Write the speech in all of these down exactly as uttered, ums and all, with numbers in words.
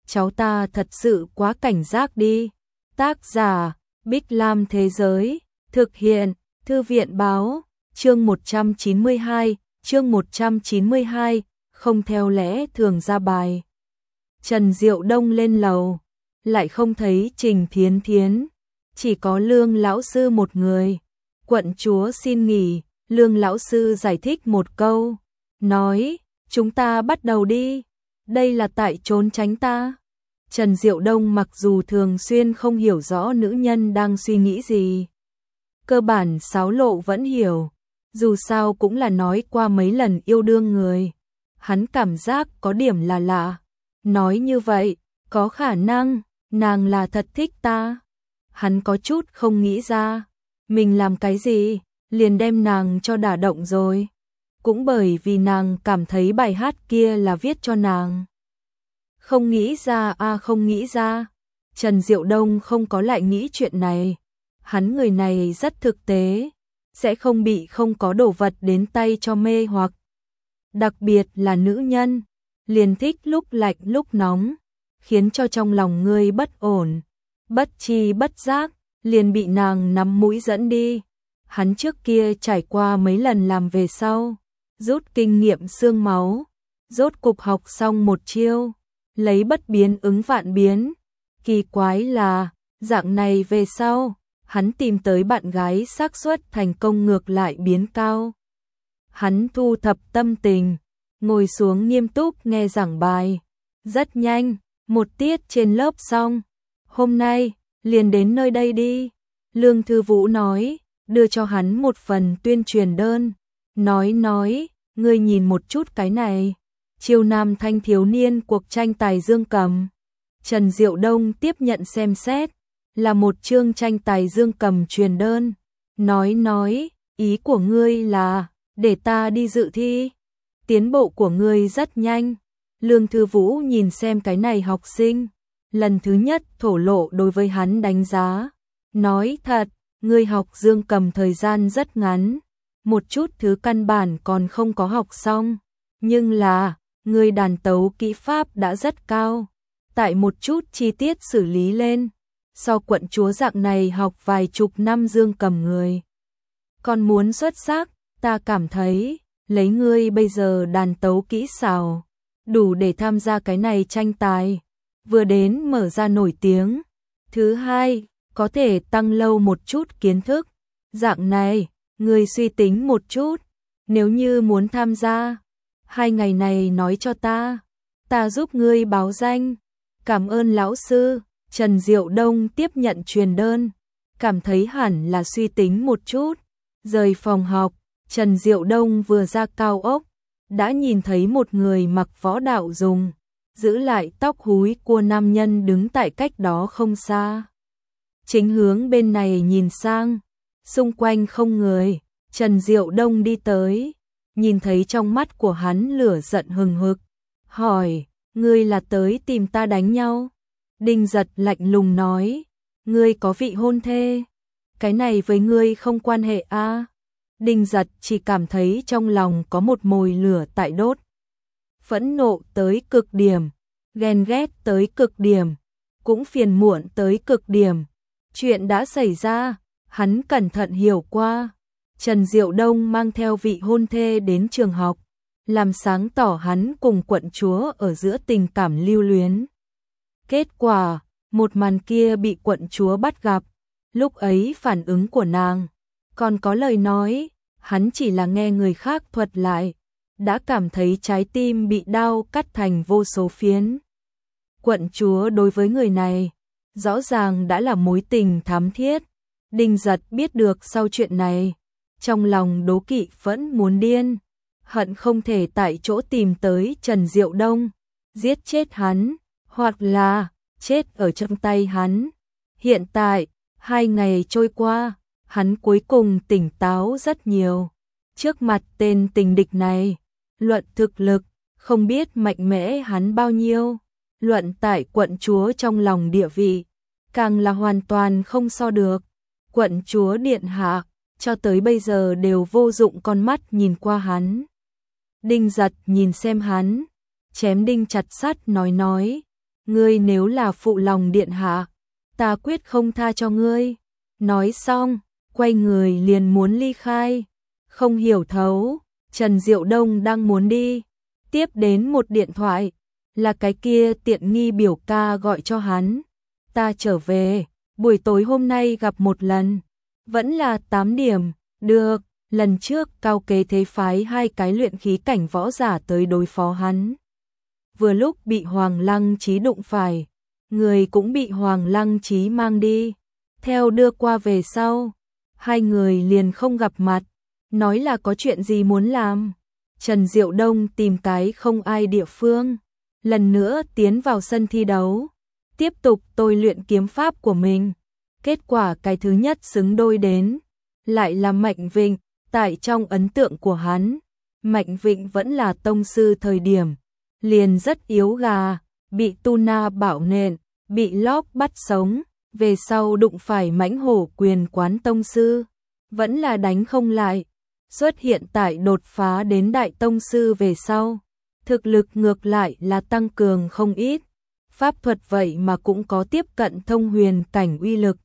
cháu ta thật sự quá cảnh giác đi. Tác giả, Bích Lam Thế Giới, thực hiện, Thư viện Báo, chương một trăm chín mươi hai, chương một trăm chín mươi hai, không theo lẽ thường ra bài. Trần Diệu Đông lên lầu, lại không thấy Trình Thiến Thiến, chỉ có Lương lão sư một người. Quận chúa xin nghỉ, Lương lão sư giải thích một câu, nói, chúng ta bắt đầu đi, đây là tại trốn tránh ta. Trần Diệu Đông mặc dù thường xuyên không hiểu rõ nữ nhân đang suy nghĩ gì, cơ bản xáo lộ vẫn hiểu, dù sao cũng là nói qua mấy lần yêu đương người. Hắn cảm giác có điểm là lạ, nói như vậy, có khả năng, nàng là thật thích ta. Hắn có chút không nghĩ ra, mình làm cái gì, liền đem nàng cho đả động rồi. Cũng bởi vì nàng cảm thấy bài hát kia là viết cho nàng. Không nghĩ ra à không nghĩ ra, Trần Diệu Đông không có lại nghĩ chuyện này. Hắn người này rất thực tế, sẽ không bị không có đồ vật đến tay cho mê hoặc. Đặc biệt là nữ nhân, liền thích lúc lạnh lúc nóng, khiến cho trong lòng ngươi bất ổn, bất chi bất giác, liền bị nàng nắm mũi dẫn đi. Hắn trước kia trải qua mấy lần làm về sau, rút kinh nghiệm xương máu, rốt cục học xong một chiêu, lấy bất biến ứng vạn biến. Kỳ quái là, dạng này về sau, hắn tìm tới bạn gái xác suất thành công ngược lại biến cao. Hắn thu thập tâm tình, ngồi xuống nghiêm túc nghe giảng bài. Rất nhanh, một tiết trên lớp xong. Hôm nay, liền đến nơi đây đi. Lương Thư Vũ nói, đưa cho hắn một phần tuyên truyền đơn. Nói nói, ngươi nhìn một chút cái này. Chiêu nam thanh thiếu niên cuộc tranh tài dương cầm. Trần Diệu Đông tiếp nhận xem xét, là một chương tranh tài dương cầm truyền đơn. Nói nói, ý của ngươi là, để ta đi dự thi. Tiến bộ của ngươi rất nhanh. Lương Thư Vũ nhìn xem cái này học sinh, lần thứ nhất thổ lộ đối với hắn đánh giá. Nói thật, ngươi học dương cầm thời gian rất ngắn, một chút thứ căn bản còn không có học xong. Nhưng là, ngươi đàn tấu kỹ pháp đã rất cao, tại một chút chi tiết xử lý lên, so quận chúa dạng này học vài chục năm dương cầm người còn muốn xuất sắc. Ta cảm thấy, lấy ngươi bây giờ đàn tấu kỹ xảo, đủ để tham gia cái này tranh tài. Vừa đến mở ra nổi tiếng, thứ hai, có thể tăng lâu một chút kiến thức. Dạng này, ngươi suy tính một chút, nếu như muốn tham gia, hai ngày này nói cho ta, ta giúp ngươi báo danh. Cảm ơn lão sư. Trần Diệu Đông tiếp nhận truyền đơn, cảm thấy hẳn là suy tính một chút. Rời phòng học, Trần Diệu Đông vừa ra cao ốc, đã nhìn thấy một người mặc võ đạo dùng, giữ lại tóc húi của nam nhân đứng tại cách đó không xa. Chính hướng bên này nhìn sang, xung quanh không người. Trần Diệu Đông đi tới, nhìn thấy trong mắt của hắn lửa giận hừng hực, hỏi, ngươi là tới tìm ta đánh nhau? Đinh Giật lạnh lùng nói, ngươi có vị hôn thê, cái này với ngươi không quan hệ a. À? Đinh Giật chỉ cảm thấy trong lòng có một mồi lửa tại đốt, phẫn nộ tới cực điểm, ghen ghét tới cực điểm, cũng phiền muộn tới cực điểm. Chuyện đã xảy ra, hắn cẩn thận hiểu qua. Trần Diệu Đông mang theo vị hôn thê đến trường học, làm sáng tỏ hắn cùng quận chúa ở giữa tình cảm lưu luyến. Kết quả, một màn kia bị quận chúa bắt gặp. Lúc ấy phản ứng của nàng, còn có lời nói, hắn chỉ là nghe người khác thuật lại, đã cảm thấy trái tim bị đau cắt thành vô số phiến. Quận chúa đối với người này, rõ ràng đã là mối tình thắm thiết. Đinh Giật biết được sau chuyện này, trong lòng đố kỵ phẫn muốn điên, hận không thể tại chỗ tìm tới Trần Diệu Đông, giết chết hắn, hoặc là chết ở trong tay hắn. Hiện tại, hai ngày trôi qua, hắn cuối cùng tỉnh táo rất nhiều. Trước mặt tên tình địch này, luận thực lực, không biết mạnh mẽ hắn bao nhiêu, luận tại quận chúa trong lòng địa vị, càng là hoàn toàn không so được. Quận chúa điện hạ, cho tới bây giờ đều vô dụng con mắt nhìn qua hắn. Đinh Giật nhìn xem hắn, chém đinh chặt sắt nói nói, ngươi nếu là phụ lòng điện hạ, ta quyết không tha cho ngươi. Nói xong, quay người liền muốn ly khai. Không hiểu thấu, Trần Diệu Đông đang muốn đi, tiếp đến một điện thoại, là cái kia tiện nghi biểu ca gọi cho hắn. Ta trở về, buổi tối hôm nay gặp một lần, vẫn là tám điểm, được, lần trước Cao Kế Thế phái hai cái luyện khí cảnh võ giả tới đối phó hắn. Vừa lúc bị Hoàng Lăng Chí đụng phải, người cũng bị Hoàng Lăng Chí mang đi, theo đưa qua về sau, hai người liền không gặp mặt, nói là có chuyện gì muốn làm. Trần Diệu Đông tìm cái không ai địa phương, lần nữa tiến vào sân thi đấu, tiếp tục tôi luyện kiếm pháp của mình. Kết quả cái thứ nhất xứng đôi đến, lại là Mạnh Vịnh. Tại trong ấn tượng của hắn, Mạnh Vịnh vẫn là tông sư thời điểm, liền rất yếu gà, bị Tu Na bảo nện, bị Lóc bắt sống, về sau đụng phải Mãnh Hổ Quyền quán tông sư, vẫn là đánh không lại. Xuất hiện tại đột phá đến đại tông sư về sau, thực lực ngược lại là tăng cường không ít, pháp thuật vậy mà cũng có tiếp cận thông huyền cảnh uy lực.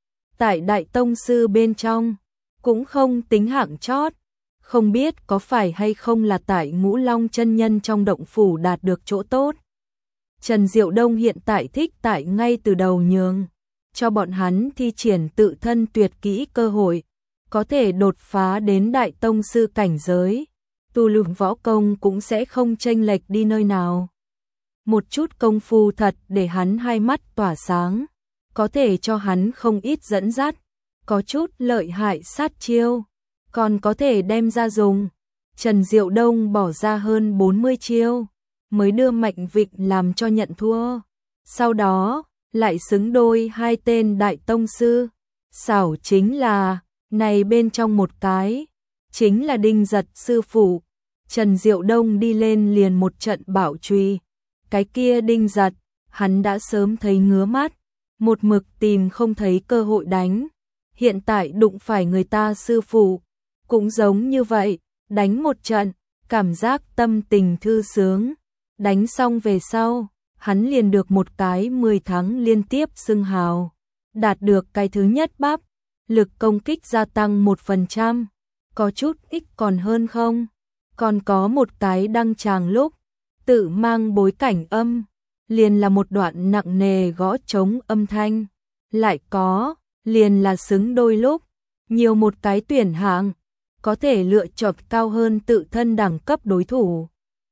Tại đại tông sư bên trong, cũng không tính hạng chót, không biết có phải hay không là tại Ngũ Long chân nhân trong động phủ đạt được chỗ tốt. Trần Diệu Đông hiện tại thích tại ngay từ đầu nhường cho bọn hắn thi triển tự thân tuyệt kỹ cơ hội, có thể đột phá đến đại tông sư cảnh giới, tu luyện võ công cũng sẽ không chênh lệch đi nơi nào. Một chút công phu thật để hắn hai mắt tỏa sáng, có thể cho hắn không ít dẫn dắt, có chút lợi hại sát chiêu, còn có thể đem ra dùng. Trần Diệu Đông bỏ ra hơn bốn mươi chiêu, mới đưa Mạnh Vịnh làm cho nhận thua. Sau đó, lại xứng đôi hai tên đại tông sư. Xảo chính là, này bên trong một cái, chính là Đinh Giật sư phụ. Trần Diệu Đông đi lên liền một trận bảo trùy. Cái kia Đinh Giật, hắn đã sớm thấy ngứa mắt, một mực tìm không thấy cơ hội đánh. Hiện tại đụng phải người ta sư phụ, cũng giống như vậy, đánh một trận, cảm giác tâm tình thư sướng. Đánh xong về sau, hắn liền được một cái mười tháng liên tiếp xưng hào, đạt được cái thứ nhất bắp, lực công kích gia tăng một phần trăm, có chút ít còn hơn không? Còn có một cái đăng tràng lúc, tự mang bối cảnh âm, liền là một đoạn nặng nề gõ trống âm thanh, lại có, liền là xứng đôi lúc, nhiều một cái tuyển hạng, có thể lựa chọn cao hơn tự thân đẳng cấp đối thủ.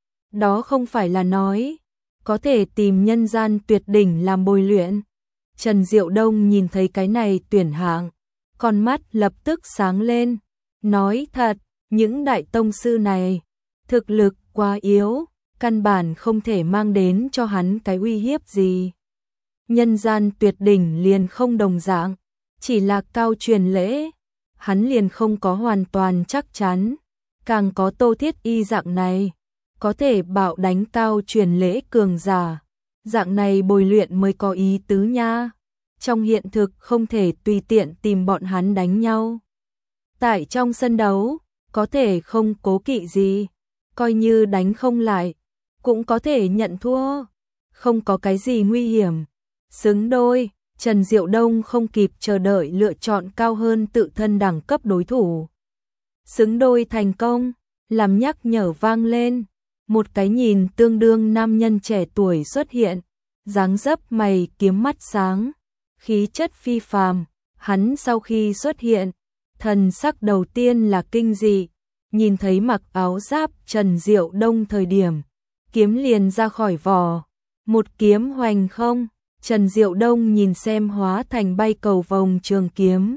Đó không phải là nói, có thể tìm nhân gian tuyệt đỉnh làm bồi luyện. Trần Diệu Đông nhìn thấy cái này tuyển hạng, con mắt lập tức sáng lên, nói thật, những đại tông sư này, thực lực quá yếu, căn bản không thể mang đến cho hắn cái uy hiếp gì. Nhân gian tuyệt đỉnh liền không đồng dạng, chỉ là cao truyền lễ, hắn liền không có hoàn toàn chắc chắn, càng có Tô Thiết Y dạng này, có thể bạo đánh cao truyền lễ cường giả, dạng này bồi luyện mới có ý tứ nha. Trong hiện thực không thể tùy tiện tìm bọn hắn đánh nhau. Tại trong sân đấu, có thể không cố kỵ gì, coi như đánh không lại, cũng có thể nhận thua, không có cái gì nguy hiểm. Xứng đôi, Trần Diệu Đông không kịp chờ đợi lựa chọn cao hơn tự thân đẳng cấp đối thủ. Xứng đôi thành công, làm nhắc nhở vang lên, một cái nhìn tương đương nam nhân trẻ tuổi xuất hiện, dáng dấp mày kiếm mắt sáng, khí chất phi phàm. Hắn sau khi xuất hiện, thần sắc đầu tiên là kinh dị, nhìn thấy mặc áo giáp Trần Diệu Đông thời điểm, kiếm liền ra khỏi vỏ, một kiếm hoành không. Trần Diệu Đông nhìn xem hóa thành bay cầu vòng trường kiếm,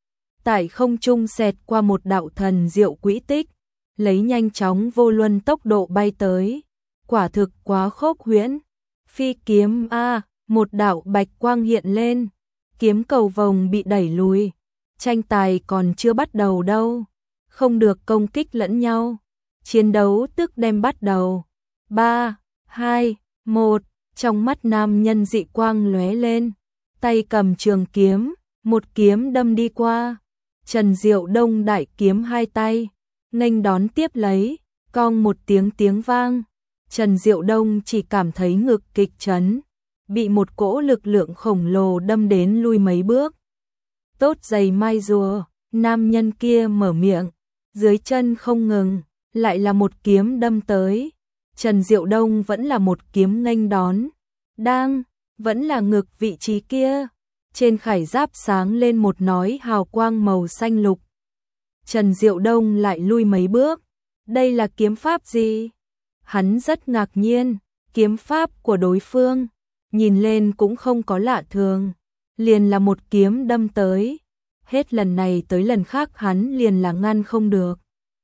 tại không trung xẹt qua một đạo thần diệu quỹ tích, lấy nhanh chóng vô luân tốc độ bay tới, quả thực quá khốc huyễn. Phi kiếm a, một đạo bạch quang hiện lên, kiếm cầu vòng bị đẩy lùi, tranh tài còn chưa bắt đầu đâu, không được công kích lẫn nhau, chiến đấu tức đem bắt đầu. Ba, hai, một, trong mắt nam nhân dị quang lóe lên, tay cầm trường kiếm, một kiếm đâm đi qua. Trần Diệu Đông đại kiếm hai tay, nghênh đón tiếp lấy, cong một tiếng tiếng vang. Trần Diệu Đông chỉ cảm thấy ngực kịch chấn, bị một cỗ lực lượng khổng lồ đâm đến lui mấy bước. Tốt giày mai rùa, nam nhân kia mở miệng, dưới chân không ngừng, lại là một kiếm đâm tới. Trần Diệu Đông vẫn là một kiếm nghênh đón, đang, vẫn là ngực vị trí kia. Trên khải giáp sáng lên một nói hào quang màu xanh lục. Trần Diệu Đông lại lui mấy bước, đây là kiếm pháp gì? Hắn rất ngạc nhiên, kiếm pháp của đối phương, nhìn lên cũng không có lạ thường, liền là một kiếm đâm tới. Hết lần này tới lần khác hắn liền là ngăn không được.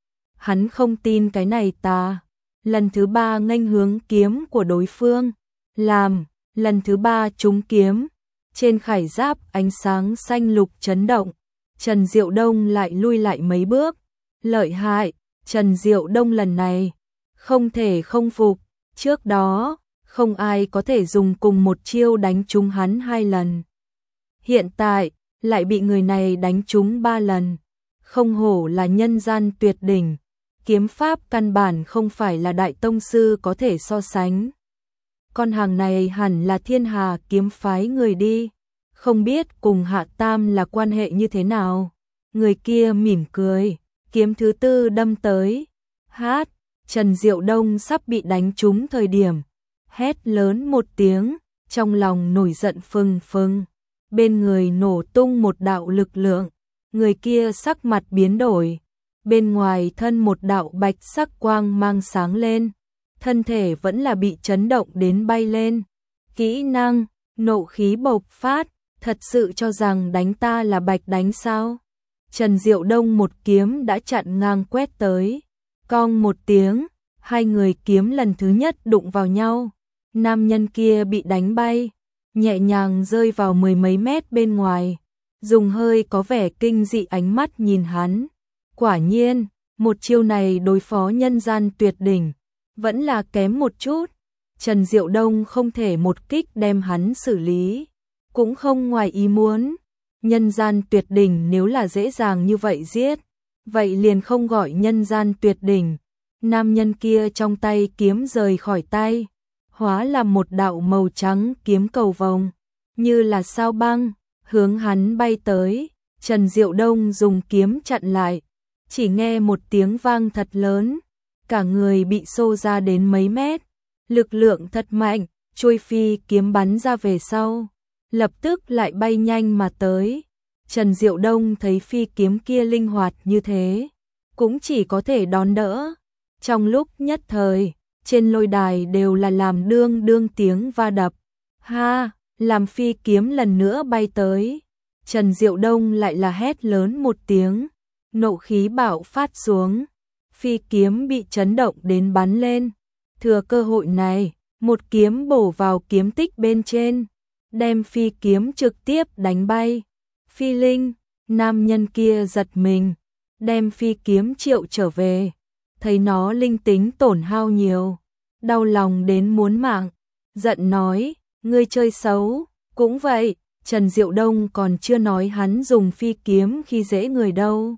Hắn không tin cái này ta. Lần thứ ba nghênh hướng kiếm của đối phương, làm, lần thứ ba trúng kiếm. Trên khải giáp ánh sáng xanh lục chấn động, Trần Diệu Đông lại lui lại mấy bước. Lợi hại, Trần Diệu Đông lần này không thể không phục, trước đó không ai có thể dùng cùng một chiêu đánh trúng hắn hai lần. Hiện tại lại bị người này đánh trúng ba lần, không hổ là nhân gian tuyệt đỉnh, kiếm pháp căn bản không phải là đại tông sư có thể so sánh. Con hàng này hẳn là Thiên Hà kiếm phái người đi, không biết cùng Hạ Tam là quan hệ như thế nào. Người kia mỉm cười, kiếm thứ tư đâm tới. Hát, Trần Diệu Đông sắp bị đánh trúng thời điểm, hét lớn một tiếng, trong lòng nổi giận phừng phừng. Bên người nổ tung một đạo lực lượng, người kia sắc mặt biến đổi, bên ngoài thân một đạo bạch sắc quang mang sáng lên, thân thể vẫn là bị chấn động đến bay lên. Kỹ năng, nộ khí bộc phát, thật sự cho rằng đánh ta là bạch đánh sao? Trần Diệu Đông một kiếm đã chặn ngang quét tới, cong một tiếng, hai người kiếm lần thứ nhất đụng vào nhau, nam nhân kia bị đánh bay, nhẹ nhàng rơi vào mười mấy mét bên ngoài, dùng hơi có vẻ kinh dị ánh mắt nhìn hắn. Quả nhiên, một chiêu này đối phó nhân gian tuyệt đỉnh, vẫn là kém một chút. Trần Diệu Đông không thể một kích đem hắn xử lý, cũng không ngoài ý muốn. Nhân gian tuyệt đỉnh nếu là dễ dàng như vậy giết, vậy liền không gọi nhân gian tuyệt đỉnh. Nam nhân kia trong tay kiếm rời khỏi tay, hóa làm một đạo màu trắng kiếm cầu vồng, như là sao băng, hướng hắn bay tới. Trần Diệu Đông dùng kiếm chặn lại, chỉ nghe một tiếng vang thật lớn, cả người bị xô ra đến mấy mét, lực lượng thật mạnh, chuôi phi kiếm bắn ra về sau, lập tức lại bay nhanh mà tới. Trần Diệu Đông thấy phi kiếm kia linh hoạt như thế, cũng chỉ có thể đón đỡ. Trong lúc nhất thời, trên lôi đài đều là làm đương đương tiếng va đập. Ha, làm phi kiếm lần nữa bay tới, Trần Diệu Đông lại là hét lớn một tiếng, nộ khí bạo phát xuống, phi kiếm bị chấn động đến bắn lên. Thừa cơ hội này, một kiếm bổ vào kiếm tích bên trên, đem phi kiếm trực tiếp đánh bay. Phi linh, nam nhân kia giật mình, đem phi kiếm triệu trở về, thấy nó linh tính tổn hao nhiều, đau lòng đến muốn mạng, giận nói, ngươi chơi xấu. Cũng vậy, Trần Diệu Đông còn chưa nói hắn dùng phi kiếm khi dễ người đâu.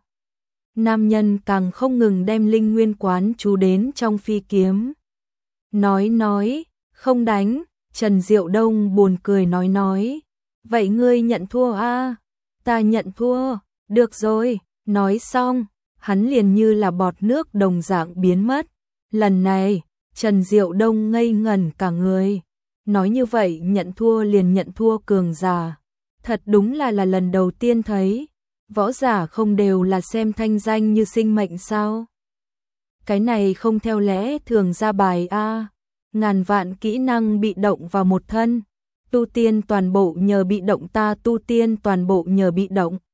Nam nhân càng không ngừng đem linh nguyên quán chú đến trong phi kiếm. Nói nói, không đánh, Trần Diệu Đông buồn cười nói nói, vậy ngươi nhận thua a? Ta nhận thua, được rồi. Nói xong, hắn liền như là bọt nước đồng dạng biến mất. Lần này, Trần Diệu Đông ngây ngẩn cả người. Nói như vậy nhận thua liền nhận thua cường giả. Thật đúng là là lần đầu tiên thấy. Võ giả không đều là xem thanh danh như sinh mệnh sao? Cái này không theo lẽ thường ra bài a. Ngàn vạn kỹ năng bị động vào một thân. Tu tiên toàn bộ nhờ bị động, ta tu tiên toàn bộ nhờ bị động.